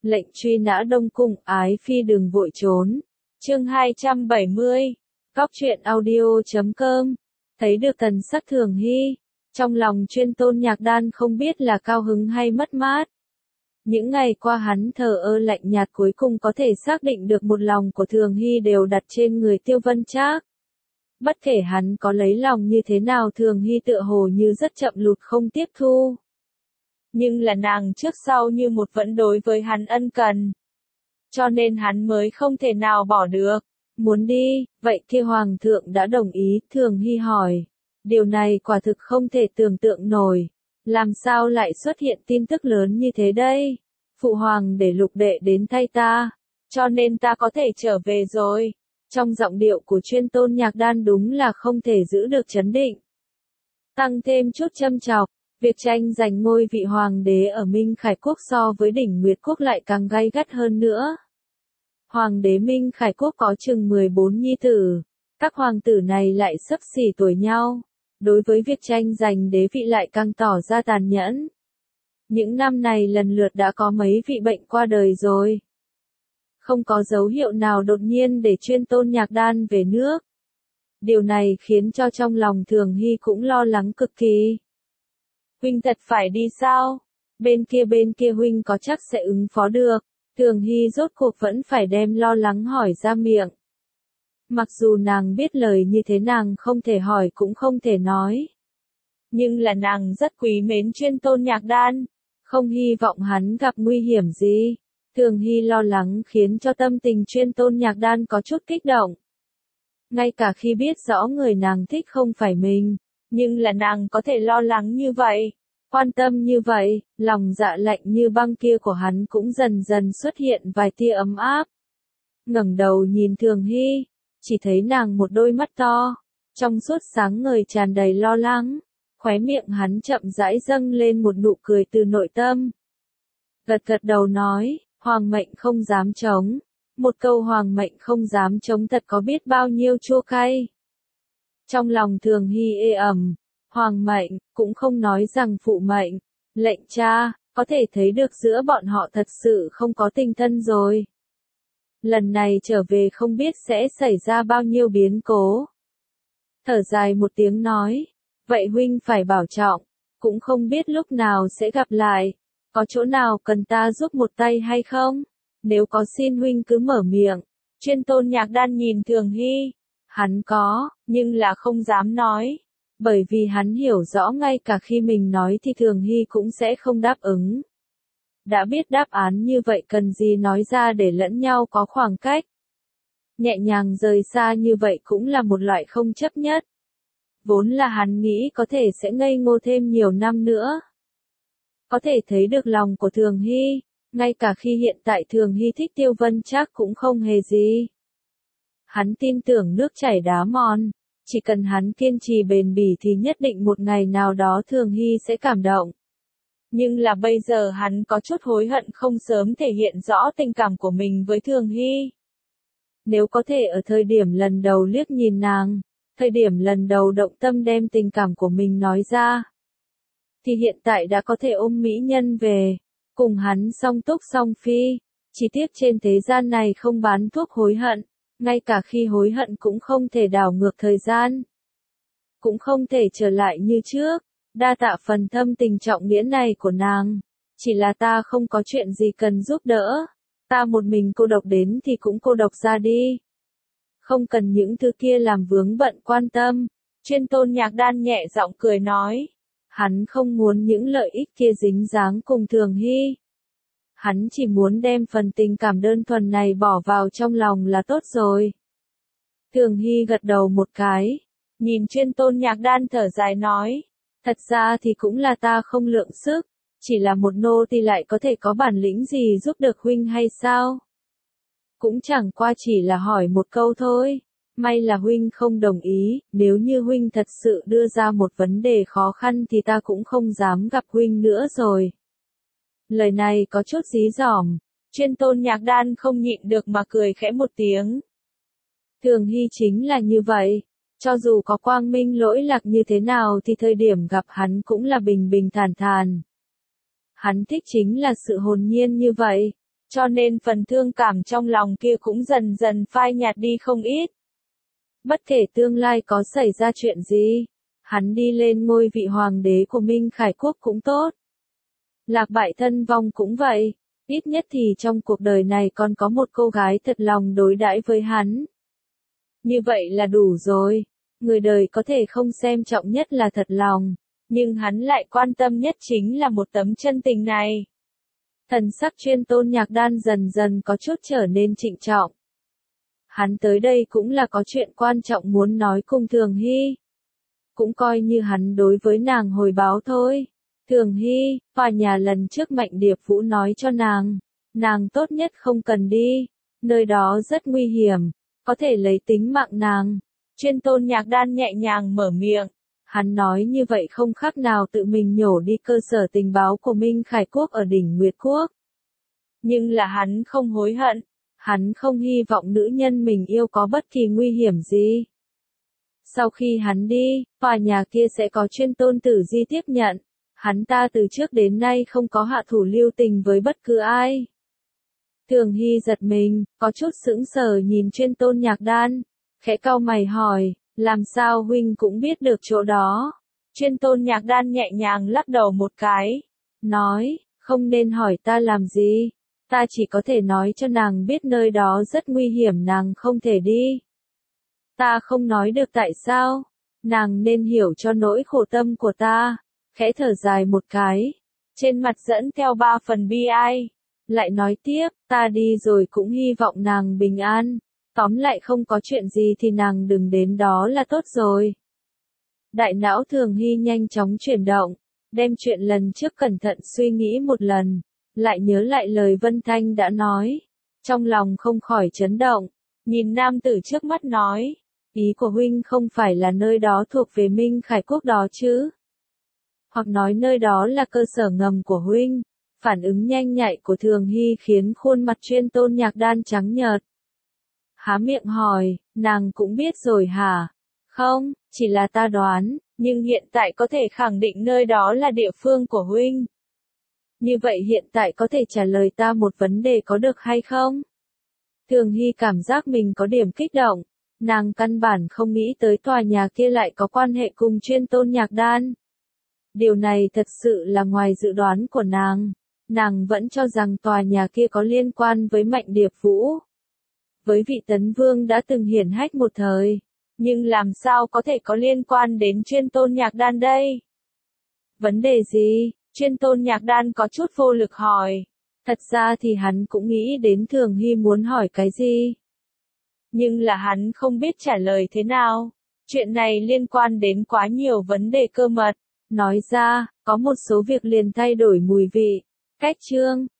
Lệnh truy nã Đông Cung, ái phi đừng vội trốn. Chương 270. Góc truyện audio.com. Thấy được thần sắc Thường Hy, trong lòng Chuyên Tôn Nhạc Đan không biết là cao hứng hay mất mát. Những ngày qua hắn thờ ơ lạnh nhạt cuối cùng có thể xác định được một lòng của Thường Hy đều đặt trên người Tiêu Vân Trác. Bất kể hắn có lấy lòng như thế nào Thường Hy tựa hồ như rất chậm lụt không tiếp thu. Nhưng là nàng trước sau như một vẫn đối với hắn ân cần. Cho nên hắn mới không thể nào bỏ được. Muốn đi, vậy kia Hoàng thượng đã đồng ý, Thường Hy hỏi. Điều này quả thực không thể tưởng tượng nổi. Làm sao lại xuất hiện tin tức lớn như thế đây? Phụ hoàng để Lục đệ đến thay ta, cho nên ta có thể trở về rồi. Trong giọng điệu của Chuyên Tôn Nhạc Đan đúng là không thể giữ được trấn định. Tăng thêm chút châm chọc, việc tranh giành ngôi vị hoàng đế ở Minh Khải Quốc so với Đỉnh Nguyệt Quốc lại càng gay gắt hơn nữa. Hoàng đế Minh Khải Quốc có chừng 14 nhi tử, các hoàng tử này lại xấp xỉ tuổi nhau. Đối với việc tranh giành đế vị lại càng tỏ ra tàn nhẫn. Những năm này lần lượt đã có mấy vị bệnh qua đời rồi. Không có dấu hiệu nào đột nhiên để Chuyên Tôn Nhạc Đan về nước. Điều này khiến cho trong lòng Thường Hy cũng lo lắng cực kỳ. Huynh thật phải đi sao? Bên kia huynh có chắc sẽ ứng phó được. Thường Hy rốt cuộc vẫn phải đem lo lắng hỏi ra miệng. Mặc dù nàng biết lời như thế nàng không thể hỏi cũng không thể nói. Nhưng là nàng rất quý mến Chuyên Tôn Nhạc Đan, không hy vọng hắn gặp nguy hiểm gì. Thường Hy lo lắng khiến cho tâm tình Chuyên Tôn Nhạc Đan có chút kích động. Ngay cả khi biết rõ người nàng thích không phải mình, nhưng là nàng có thể lo lắng như vậy, quan tâm như vậy, lòng dạ lạnh như băng kia của hắn cũng dần dần xuất hiện vài tia ấm áp. Ngẩng đầu nhìn Thường Hy, chỉ thấy nàng một đôi mắt to, trong suốt sáng ngời tràn đầy lo lắng, khóe miệng hắn chậm rãi dâng lên một nụ cười từ nội tâm. Gật gật đầu nói, hoàng mệnh không dám chống. Một câu hoàng mệnh không dám chống thật có biết bao nhiêu chua cay. Trong lòng Thường Hy ê ẩm, hoàng mệnh, cũng không nói rằng phụ mệnh, lệnh cha, có thể thấy được giữa bọn họ thật sự không có tình thân rồi. Lần này trở về không biết sẽ xảy ra bao nhiêu biến cố. Thở dài một tiếng nói, vậy huynh phải bảo trọng, cũng không biết lúc nào sẽ gặp lại, có chỗ nào cần ta giúp một tay hay không? Nếu có xin huynh cứ mở miệng. Chuyên Tôn Nhạc Đan nhìn Thường Hy, hắn có, nhưng là không dám nói. Bởi vì hắn hiểu rõ ngay cả khi mình nói thì Thường Hy cũng sẽ không đáp ứng. Đã biết đáp án như vậy cần gì nói ra để lẫn nhau có khoảng cách. Nhẹ nhàng rời xa như vậy cũng là một loại không chấp nhất. Vốn là hắn nghĩ có thể sẽ ngây ngô thêm nhiều năm nữa. Có thể thấy được lòng của Thường Hy, ngay cả khi hiện tại Thường Hy thích Tiêu Vân Trác cũng không hề gì. Hắn tin tưởng nước chảy đá mòn, chỉ cần hắn kiên trì bền bỉ thì nhất định một ngày nào đó Thường Hy sẽ cảm động. Nhưng là bây giờ hắn có chút hối hận không sớm thể hiện rõ tình cảm của mình với Thường Hy. Nếu có thể ở thời điểm lần đầu liếc nhìn nàng, thời điểm lần đầu động tâm đem tình cảm của mình nói ra, thì hiện tại đã có thể ôm mỹ nhân về, cùng hắn song túc song phi. Chỉ tiếc trên thế gian này không bán thuốc hối hận, ngay cả khi hối hận cũng không thể đảo ngược thời gian, cũng không thể trở lại như trước. Đa tạ phần thâm tình trọng nghĩa này của nàng, chỉ là ta không có chuyện gì cần giúp đỡ, ta một mình cô độc đến thì cũng cô độc ra đi. Không cần những thứ kia làm vướng bận quan tâm. Chuyên Tôn Nhạc Đan nhẹ giọng cười nói, hắn không muốn những lợi ích kia dính dáng cùng Thường Hy. Hắn chỉ muốn đem phần tình cảm đơn thuần này bỏ vào trong lòng là tốt rồi. Thường Hy gật đầu một cái, nhìn Chuyên Tôn Nhạc Đan thở dài nói, thật ra thì cũng là ta không lượng sức, chỉ là một nô tỳ lại có thể có bản lĩnh gì giúp được huynh hay sao? Cũng chẳng qua chỉ là hỏi một câu thôi, may là huynh không đồng ý, nếu như huynh thật sự đưa ra một vấn đề khó khăn thì ta cũng không dám gặp huynh nữa rồi. Lời này có chút dí dỏm, Chuyên Tôn Nhạc Đan không nhịn được mà cười khẽ một tiếng. Thường Hy chính là như vậy. Cho dù có quang minh lỗi lạc như thế nào thì thời điểm gặp hắn cũng là bình bình thản thản. Hắn thích chính là sự hồn nhiên như vậy. cho nên phần thương cảm trong lòng kia cũng dần dần phai nhạt đi không ít. Bất kể tương lai có xảy ra chuyện gì, hắn đi lên ngôi vị hoàng đế của Minh Khải Quốc cũng tốt. Lạc bại thân vong cũng vậy, ít nhất thì trong cuộc đời này còn có một cô gái thật lòng đối đãi với hắn. Như vậy là đủ rồi, người đời có thể không xem trọng nhất là thật lòng, nhưng hắn lại quan tâm nhất chính là một tấm chân tình này. Thần sắc Chuyên Tôn Nhạc Đan dần dần có chút trở nên trịnh trọng. Hắn tới đây cũng là có chuyện quan trọng muốn nói cùng Thường Hy. Cũng coi như hắn đối với nàng hồi báo thôi. Thường Hy, tòa nhà lần trước Mạnh Điệp Vũ nói cho nàng tốt nhất không cần đi, nơi đó rất nguy hiểm, có thể lấy tính mạng nàng. Chuyên Tôn Nhạc Đan nhẹ nhàng mở miệng. Hắn nói như vậy không khác nào tự mình nhổ đi cơ sở tình báo của Minh Khải Quốc ở đỉnh Nguyệt Quốc. Nhưng là hắn không hối hận, hắn không hy vọng nữ nhân mình yêu có bất kỳ nguy hiểm gì. Sau khi hắn đi, tòa nhà kia sẽ có Chuyên Tôn Tử Di tiếp nhận, hắn ta từ trước đến nay không có hạ thủ lưu tình với bất cứ ai. Thường Hy giật mình, có chút sững sờ nhìn Chuyên Tôn Nhạc Đan, khẽ cau mày hỏi, làm sao huynh cũng biết được chỗ đó? Chuyên Tôn Nhạc Đan nhẹ nhàng lắc đầu một cái, nói, không nên hỏi ta làm gì, ta chỉ có thể nói cho nàng biết nơi đó rất nguy hiểm, nàng không thể đi. Ta không nói được tại sao, nàng nên hiểu cho nỗi khổ tâm của ta, khẽ thở dài một cái, trên mặt dẫn theo 3 phần bi ai, lại nói tiếp, ta đi rồi cũng hy vọng nàng bình an. Tóm lại không có chuyện gì thì nàng đừng đến đó là tốt rồi. Đại não Thường Hy nhanh chóng chuyển động, đem chuyện lần trước cẩn thận suy nghĩ một lần, lại nhớ lại lời Vân Thanh đã nói. Trong lòng không khỏi chấn động, nhìn nam tử trước mắt nói, ý của huynh không phải là nơi đó thuộc về Minh Khải Quốc đó chứ? Hoặc nói nơi đó là cơ sở ngầm của huynh? Phản ứng nhanh nhạy của Thường Hy khiến khuôn mặt Chuyên Tôn Nhạc Đan trắng nhợt. Há miệng hỏi, nàng cũng biết rồi hả? Không, chỉ là ta đoán, nhưng hiện tại có thể khẳng định nơi đó là địa phương của huynh. Như vậy hiện tại có thể trả lời ta một vấn đề có được hay không? Thường Hy cảm giác mình có điểm kích động, nàng căn bản không nghĩ tới tòa nhà kia lại có quan hệ cùng Chuyên Tôn Nhạc Đan. Điều này thật sự là ngoài dự đoán của nàng vẫn cho rằng tòa nhà kia có liên quan với Mạnh Điệp Vũ. Với vị tấn vương đã từng hiển hách một thời, nhưng làm sao có thể có liên quan đến Chuyên Tôn Nhạc Đan đây? Vấn đề gì? Chuyên Tôn Nhạc Đan có chút vô lực hỏi. Thật ra thì hắn cũng nghĩ đến Thường Hy muốn hỏi cái gì. Nhưng là hắn không biết trả lời thế nào. Chuyện này liên quan đến quá nhiều vấn đề cơ mật. Nói ra, có một số việc liền thay đổi mùi vị. Cách chương